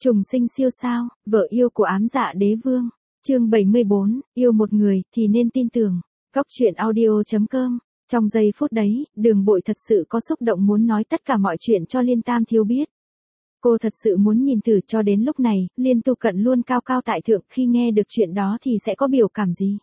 Trùng sinh siêu sao, vợ yêu của ám dạ đế vương. Chương 74, yêu một người thì nên tin tưởng. Góc truyện audio.com. Trong giây phút đấy, Đường Bội thật sự có xúc động muốn nói tất cả mọi chuyện cho Liên Tam Thiếu biết. Cô thật sự muốn nhìn thử cho đến lúc này, Liên Tu Cận luôn cao cao tại thượng, khi nghe được chuyện đó thì sẽ có biểu cảm gì.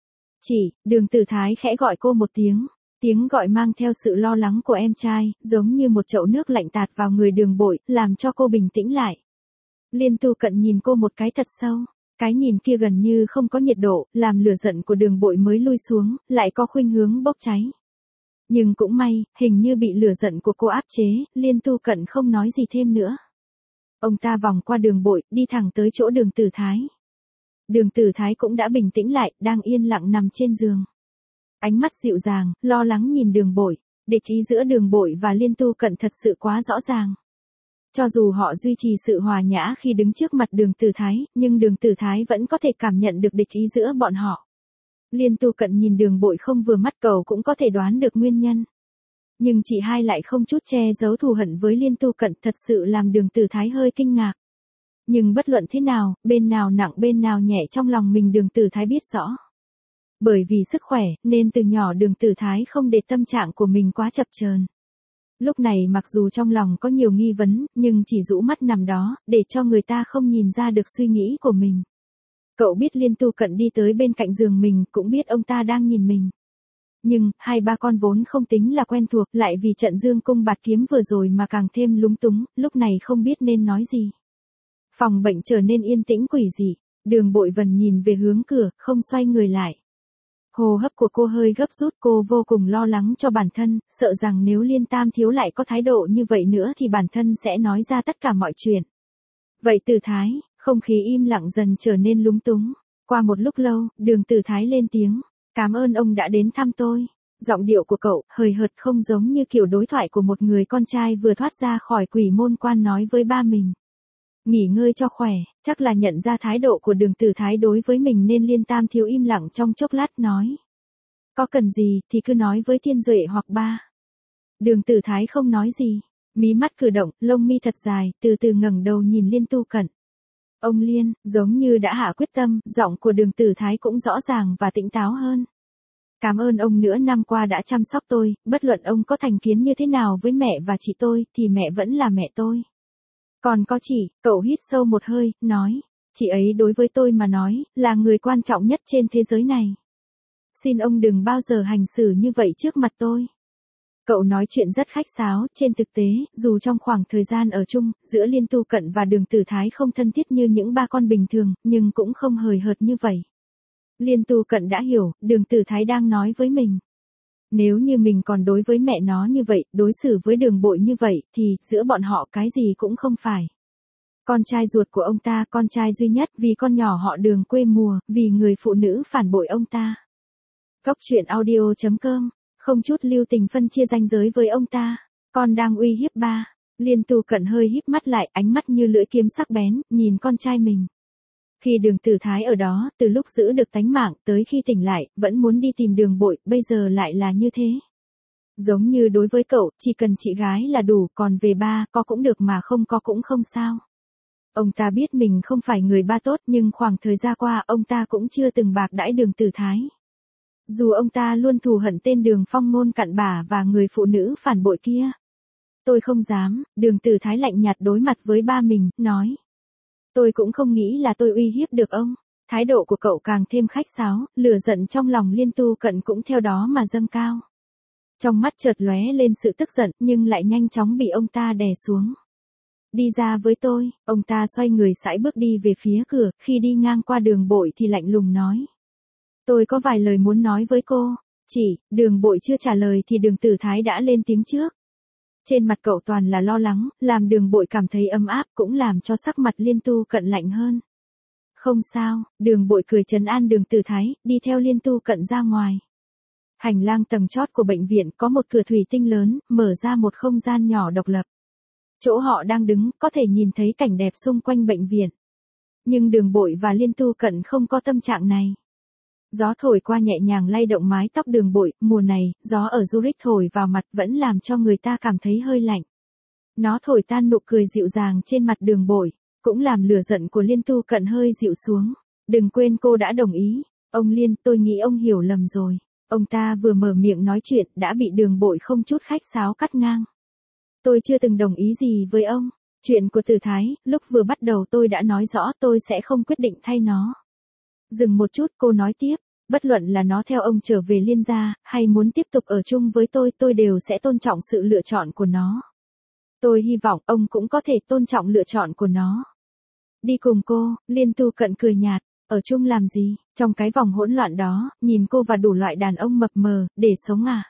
Đường Tử Thái khẽ gọi cô một tiếng. Tiếng gọi mang theo sự lo lắng của em trai, giống như một chậu nước lạnh tạt vào người Đường Bội, làm cho cô bình tĩnh lại. Liên Tu Cận nhìn cô một cái thật sâu, cái nhìn kia gần như không có nhiệt độ, làm lửa giận của Đường Bội mới lui xuống, lại có khuynh hướng bốc cháy. Nhưng cũng may, hình như bị lửa giận của cô áp chế, Liên Tu Cận không nói gì thêm nữa. Ông ta vòng qua Đường Bội, đi thẳng tới chỗ Đường Tử Thái. Đường Tử Thái cũng đã bình tĩnh lại, đang yên lặng nằm trên giường. Ánh mắt dịu dàng, lo lắng nhìn Đường Bội, địch ý giữa Đường Bội và Liên Tu Cận thật sự quá rõ ràng. Cho dù họ duy trì sự hòa nhã khi đứng trước mặt Đường Tử Thái, nhưng Đường Tử Thái vẫn có thể cảm nhận được địch ý giữa bọn họ. Liên Tu Cận nhìn Đường Bội không vừa mắt, cậu cũng có thể đoán được nguyên nhân. Nhưng chị hai lại không chút che giấu thù hận với Liên Tu Cận, thật sự làm Đường Tử Thái hơi kinh ngạc. Nhưng bất luận thế nào, bên nào nặng bên nào nhẹ trong lòng mình Đường Tử Thái biết rõ. Bởi vì sức khỏe, nên từ nhỏ Đường Tử Thái không để tâm trạng của mình quá chập chờn. Lúc này mặc dù trong lòng có nhiều nghi vấn, nhưng chỉ rũ mắt nằm đó, để cho người ta không nhìn ra được suy nghĩ của mình. Cậu biết Liên Tu Cận đi tới bên cạnh giường mình, cũng biết ông ta đang nhìn mình. Nhưng, hai ba con vốn không tính là quen thuộc, lại vì trận dương cung bạt kiếm vừa rồi mà càng thêm lúng túng, lúc này không biết nên nói gì. Phòng bệnh trở nên yên tĩnh quỷ dị, Đường Bội Vân nhìn về hướng cửa, không xoay người lại. Hô hấp của cô hơi gấp rút, cô vô cùng lo lắng cho bản thân, sợ rằng nếu Liên Tam Thiếu lại có thái độ như vậy nữa thì bản thân sẽ nói ra tất cả mọi chuyện. Vậy Tử Thái, không khí im lặng dần trở nên lúng túng. Qua một lúc lâu, Đường Tử Thái lên tiếng, cảm ơn ông đã đến thăm tôi. Giọng điệu của cậu, hời hợt không giống như kiểu đối thoại của một người con trai vừa thoát ra khỏi quỷ môn quan nói với ba mình. Nghỉ ngơi cho khỏe, chắc là nhận ra thái độ của Đường Tử Thái đối với mình nên Liên Tam Thiếu im lặng trong chốc lát nói. Có cần gì thì cứ nói với Thiên Duệ hoặc ba. Đường Tử Thái không nói gì, mí mắt cử động, lông mi thật dài, từ từ ngẩng đầu nhìn Liên Tu Cận. Ông Liên, giống như đã hạ quyết tâm, giọng của Đường Tử Thái cũng rõ ràng và tỉnh táo hơn. Cảm ơn ông nửa năm qua đã chăm sóc tôi, bất luận ông có thành kiến như thế nào với mẹ và chị tôi, thì mẹ vẫn là mẹ tôi. Còn có chị, cậu hít sâu một hơi, nói, chị ấy đối với tôi mà nói, là người quan trọng nhất trên thế giới này. Xin ông đừng bao giờ hành xử như vậy trước mặt tôi. Cậu nói chuyện rất khách sáo, trên thực tế, dù trong khoảng thời gian ở chung, giữa Liên Tu Cận và Đường Tử Thái không thân thiết như những ba con bình thường, nhưng cũng không hời hợt như vậy. Liên Tu Cận đã hiểu, Đường Tử Thái đang nói với mình. Nếu như mình còn đối với mẹ nó như vậy, đối xử với Đường Bội như vậy, thì giữa bọn họ cái gì cũng không phải. Con trai ruột của ông ta, con trai duy nhất, vì con nhỏ họ Đường quê mùa, vì người phụ nữ phản bội ông ta. Góc truyện audio.com, không chút lưu tình phân chia ranh giới với ông ta. Con đang uy hiếp ba. Liên Tu Cận hơi híp mắt lại, ánh mắt như lưỡi kiếm sắc bén, nhìn con trai mình. Khi Đường Tử Thái ở đó, từ lúc giữ được tánh mạng, tới khi tỉnh lại, vẫn muốn đi tìm Đường Bội, bây giờ lại là như thế. Giống như đối với cậu, chỉ cần chị gái là đủ, còn về ba, có cũng được mà không có cũng không sao. Ông ta biết mình không phải người ba tốt, nhưng khoảng thời gian qua, ông ta cũng chưa từng bạc đãi Đường Tử Thái. Dù ông ta luôn thù hận tên Đường Phong Ngôn cặn bã và người phụ nữ phản bội kia. Tôi không dám, Đường Tử Thái lạnh nhạt đối mặt với ba mình, nói. Tôi cũng không nghĩ là tôi uy hiếp được ông. Thái độ của cậu càng thêm khách sáo, lửa giận trong lòng Liên Tu Cận cũng theo đó mà dâng cao. Trong mắt chợt lóe lên sự tức giận, nhưng lại nhanh chóng bị ông ta đè xuống. Đi ra với tôi, ông ta xoay người sải bước đi về phía cửa, khi đi ngang qua Đường Bội thì lạnh lùng nói. Tôi có vài lời muốn nói với cô. Đường Bội chưa trả lời thì Đường Tử Thái đã lên tiếng trước. Trên mặt cậu toàn là lo lắng, làm Đường Bội cảm thấy ấm áp, cũng làm cho sắc mặt Liên Tu Cận lạnh hơn. Không sao, Đường Bội cười trấn an Đường Tử Thái, đi theo Liên Tu Cận ra ngoài. Hành lang tầng chót của bệnh viện có một cửa thủy tinh lớn, mở ra một không gian nhỏ độc lập. Chỗ họ đang đứng, có thể nhìn thấy cảnh đẹp xung quanh bệnh viện. Nhưng Đường Bội và Liên Tu Cận không có tâm trạng này. Gió thổi qua nhẹ nhàng lay động mái tóc Đường Bội, mùa này, gió ở Zurich thổi vào mặt vẫn làm cho người ta cảm thấy hơi lạnh. Nó thổi tan nụ cười dịu dàng trên mặt Đường Bội. cũng làm lửa giận của Liên Tu Cận hơi dịu xuống. Đừng quên cô đã đồng ý. Ông Liên, tôi nghĩ ông hiểu lầm rồi. Ông ta vừa mở miệng nói chuyện đã bị Đường Bội không chút khách sáo cắt ngang. Tôi chưa từng đồng ý gì với ông. Chuyện của Từ Thái, lúc vừa bắt đầu tôi đã nói rõ tôi sẽ không quyết định thay nó. Dừng một chút cô nói tiếp, bất luận là nó theo ông trở về Liên gia, hay muốn tiếp tục ở chung với tôi đều sẽ tôn trọng sự lựa chọn của nó. Tôi hy vọng ông cũng có thể tôn trọng lựa chọn của nó. Đi cùng cô, Liên Tu Cận cười nhạt, ở chung làm gì, trong cái vòng hỗn loạn đó, nhìn cô và đủ loại đàn ông mập mờ, để sống à?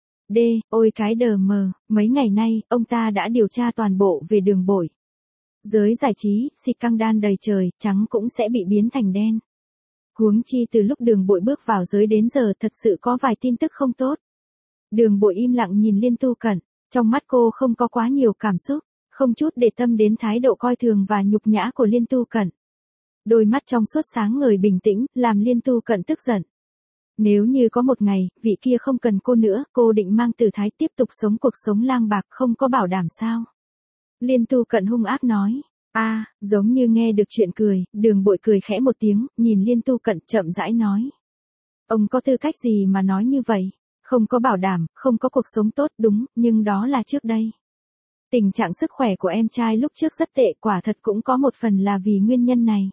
Ôi cái đờ mờ, mấy ngày nay, ông ta đã điều tra toàn bộ về Đường Bội. Giới giải trí, xịt căng đan đầy trời, trắng cũng sẽ bị biến thành đen. Huống chi từ lúc Đường Bội bước vào giới đến giờ thật sự có vài tin tức không tốt. Đường Bội im lặng nhìn Liên Tu Cận, trong mắt cô không có quá nhiều cảm xúc, không chút để tâm đến thái độ coi thường và nhục nhã của Liên Tu Cận. Đôi mắt trong suốt sáng ngời bình tĩnh, làm Liên Tu Cận tức giận. Nếu như có một ngày, vị kia không cần cô nữa, cô định mang Từ Thái tiếp tục sống cuộc sống lang bạc không có bảo đảm sao? Liên Tu Cận hung ác nói. Giống như nghe được chuyện cười, Đường Bội cười khẽ một tiếng, nhìn Liên Tu Cận chậm rãi nói. Ông có tư cách gì mà nói như vậy? Không có bảo đảm, không có cuộc sống tốt đúng, nhưng đó là trước đây. Tình trạng sức khỏe của em trai lúc trước rất tệ, quả thật cũng có một phần là vì nguyên nhân này.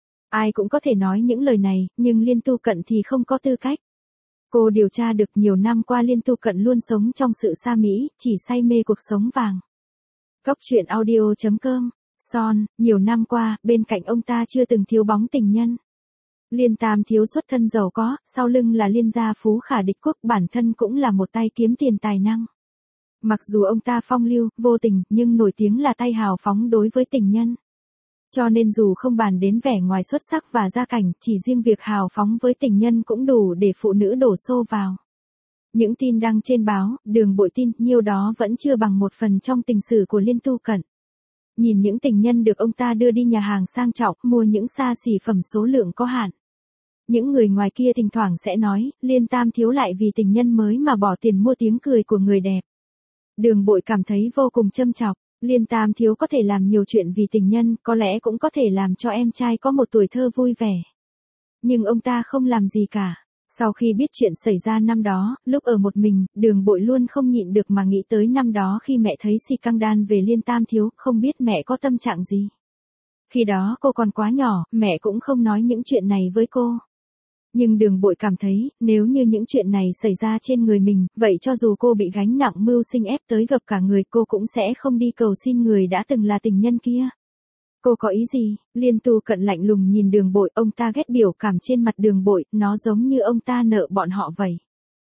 Ai cũng có thể nói những lời này, nhưng Liên Tu Cận thì không có tư cách. Cô điều tra được nhiều năm qua Liên Tu Cận luôn sống trong sự xa mỹ, chỉ say mê cuộc sống vàng. Góc truyện audio.com. Son, nhiều năm qua, bên cạnh ông ta chưa từng thiếu bóng tình nhân. Liên Tam Thiếu xuất thân giàu có, sau lưng là Liên gia phú khả địch quốc, bản thân cũng là một tay kiếm tiền tài năng. Mặc dù ông ta phong lưu, vô tình, nhưng nổi tiếng là tay hào phóng đối với tình nhân. Cho nên dù không bàn đến vẻ ngoài xuất sắc và gia cảnh, chỉ riêng việc hào phóng với tình nhân cũng đủ để phụ nữ đổ xô vào. Những tin đăng trên báo, Đường Bội tin, nhiêu đó vẫn chưa bằng một phần trong tình sử của Liên Tu Cận. Nhìn những tình nhân được ông ta đưa đi nhà hàng sang trọng, mua những xa xỉ phẩm số lượng có hạn. Những người ngoài kia thỉnh thoảng sẽ nói, Liên Tam Thiếu lại vì tình nhân mới mà bỏ tiền mua tiếng cười của người đẹp. Đường Bội cảm thấy vô cùng châm chọc, Liên Tam Thiếu có thể làm nhiều chuyện vì tình nhân, có lẽ cũng có thể làm cho em trai có một tuổi thơ vui vẻ. Nhưng ông ta không làm gì cả. Sau khi biết chuyện xảy ra năm đó, lúc ở một mình, Đường Bội luôn không nhịn được mà nghĩ tới năm đó khi mẹ thấy Si Căng Đan về Liên Tam Thiếu, không biết mẹ có tâm trạng gì. Khi đó cô còn quá nhỏ, mẹ cũng không nói những chuyện này với cô. Nhưng Đường Bội cảm thấy, nếu như những chuyện này xảy ra trên người mình, vậy cho dù cô bị gánh nặng mưu sinh ép tới gặp cả người, cô cũng sẽ không đi cầu xin người đã từng là tình nhân kia. Cô có ý gì? Liên Tu Cận lạnh lùng nhìn Đường Bội, ông ta ghét biểu cảm trên mặt Đường Bội, nó giống như ông ta nợ bọn họ vậy.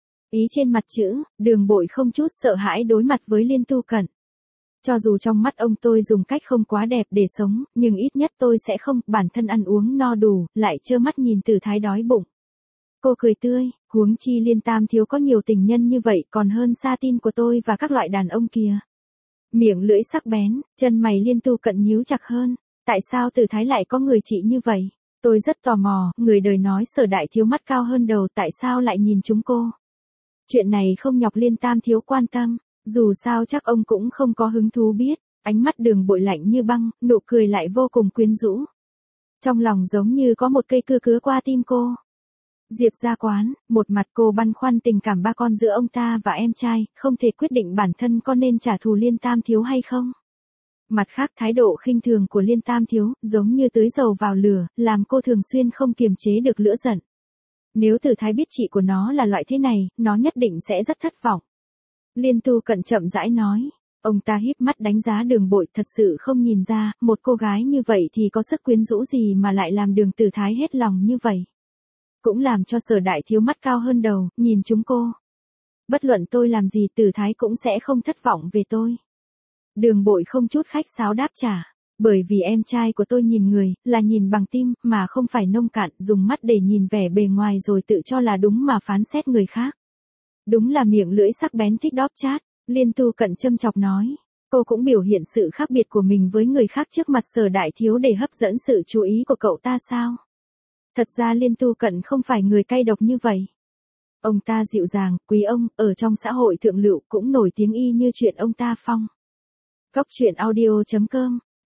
Ý trên mặt chữ, Đường Bội không chút sợ hãi đối mặt với Liên Tu Cận. Cho dù trong mắt ông tôi dùng cách không quá đẹp để sống, nhưng ít nhất tôi sẽ không, bản thân ăn uống no đủ, lại trơ mắt nhìn Từ Thái đói bụng. Cô cười tươi, huống chi Liên Tam Thiếu có nhiều tình nhân như vậy còn hơn xa tin của tôi và các loại đàn ông kia. Miệng lưỡi sắc bén, chân mày Liên Tu Cận nhíu chặt hơn. Tại sao Từ Thái lại có người chị như vậy? Tôi rất tò mò, người đời nói Sở Đại Thiếu mắt cao hơn đầu, tại sao lại nhìn chúng cô? Chuyện này không nhọc Liên Tam Thiếu quan tâm, dù sao chắc ông cũng không có hứng thú biết. Ánh mắt Đường Bội lạnh như băng, nụ cười lại vô cùng quyến rũ. Trong lòng giống như có một cây cưa cứa qua tim cô. Diệp Gia Quán, một mặt cô băn khoăn tình cảm ba con giữa ông ta và em trai, không thể quyết định bản thân có nên trả thù Liên Tam Thiếu hay không. Mặt khác thái độ khinh thường của Liên Tam Thiếu, giống như tưới dầu vào lửa, làm cô thường xuyên không kiềm chế được lửa giận. Nếu Từ Thái biết chị của nó là loại thế này, nó nhất định sẽ rất thất vọng. Liên Tu Cận chậm rãi nói. Ông ta híp mắt đánh giá Đường Bội, thật sự không nhìn ra, một cô gái như vậy thì có sức quyến rũ gì mà lại làm Đường Từ Thái hết lòng như vậy. Cũng làm cho Sở Đại Thiếu mắt cao hơn đầu, nhìn chúng cô. Bất luận tôi làm gì Từ Thái cũng sẽ không thất vọng về tôi. Đường Bội không chút khách sáo đáp trả. Bởi vì em trai của tôi nhìn người, là nhìn bằng tim, mà không phải nông cạn, dùng mắt để nhìn vẻ bề ngoài rồi tự cho là đúng mà phán xét người khác. Đúng là miệng lưỡi sắc bén thích đóp chát, Liên Tu Cận châm chọc nói. Cô cũng biểu hiện sự khác biệt của mình với người khác trước mặt Sở Đại Thiếu để hấp dẫn sự chú ý của cậu ta sao? Thật ra Liên Tu Cận không phải người cay độc như vậy. Ông ta dịu dàng, quý ông, ở trong xã hội thượng lưu cũng nổi tiếng y như chuyện ông ta phong. Góc truyện audio.com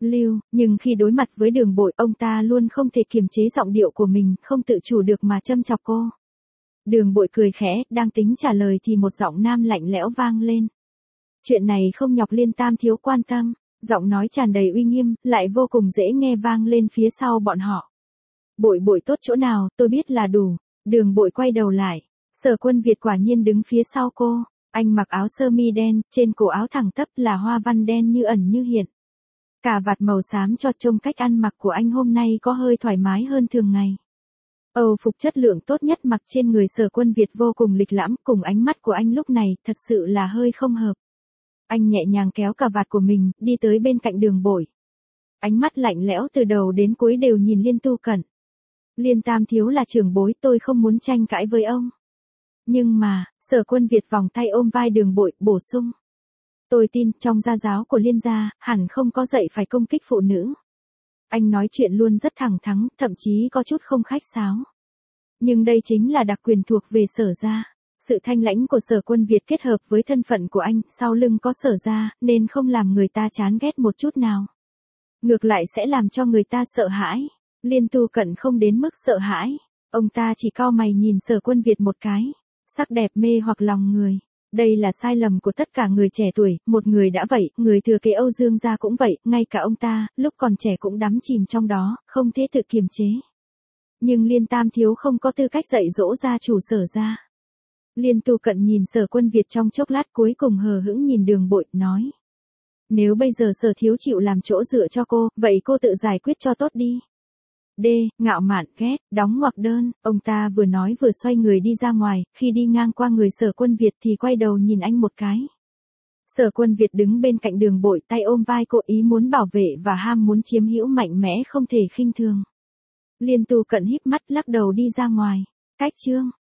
lưu, nhưng khi đối mặt với Đường Bội, ông ta luôn không thể kiềm chế giọng điệu của mình, không tự chủ được mà châm chọc cô. Đường Bội cười khẽ, đang tính trả lời thì một giọng nam lạnh lẽo vang lên. Chuyện này không nhọc Liên Tam thiếu quan tâm, giọng nói tràn đầy uy nghiêm, lại vô cùng dễ nghe vang lên phía sau bọn họ. Bội bội tốt chỗ nào, tôi biết là đủ. Đường Bội quay đầu lại, Sở Quân Việt quả nhiên đứng phía sau cô. Anh mặc áo sơ mi đen, trên cổ áo thẳng tắp là hoa văn đen như ẩn như hiện. Cà vạt màu xám cho trông cách ăn mặc của anh hôm nay có hơi thoải mái hơn thường ngày. Âu phục chất lượng tốt nhất mặc trên người Sở Quân Việt vô cùng lịch lãm, cùng ánh mắt của anh lúc này thật sự là hơi không hợp. Anh nhẹ nhàng kéo cà vạt của mình, đi tới bên cạnh Đường Bội. Ánh mắt lạnh lẽo từ đầu đến cuối đều nhìn Liên Tu Cẩn. Liên Tam thiếu là trưởng bối, tôi không muốn tranh cãi với ông. Nhưng mà, Sở Quân Việt vòng tay ôm vai Đường Bội, bổ sung. Tôi tin, trong gia giáo của Liên gia, hẳn không có dạy phải công kích phụ nữ. Anh nói chuyện luôn rất thẳng thắn, thậm chí có chút không khách sáo. Nhưng đây chính là đặc quyền thuộc về Sở gia. Sự thanh lãnh của Sở Quân Việt kết hợp với thân phận của anh, sau lưng có Sở gia, nên không làm người ta chán ghét một chút nào. Ngược lại sẽ làm cho người ta sợ hãi. Liên Tu Cẩn không đến mức sợ hãi. Ông ta chỉ cau mày nhìn Sở Quân Việt một cái. Sắc đẹp mê hoặc lòng người. Đây là sai lầm của tất cả người trẻ tuổi, một người đã vậy, người thừa kế Âu Dương gia cũng vậy, ngay cả ông ta, lúc còn trẻ cũng đắm chìm trong đó, không thể tự kiềm chế. Nhưng Liên Tam thiếu không có tư cách dạy dỗ gia chủ Sở gia. Liên Tu Cẩn nhìn Sở Quân Việt trong chốc lát cuối cùng hờ hững nhìn Đường Bội, nói. Nếu bây giờ Sở thiếu chịu làm chỗ dựa cho cô, vậy cô tự giải quyết cho tốt đi. D. Ngạo mạn, ghét, đóng ngoặc đơn, ông ta vừa nói vừa xoay người đi ra ngoài, khi đi ngang qua người Sở Quân Việt thì quay đầu nhìn anh một cái. Sở Quân Việt đứng bên cạnh Đường Bội, tay ôm vai cô, ý muốn bảo vệ và ham muốn chiếm hữu mạnh mẽ không thể khinh thường. Liên Tu Cẩn híp mắt lắc đầu đi ra ngoài. Cách chương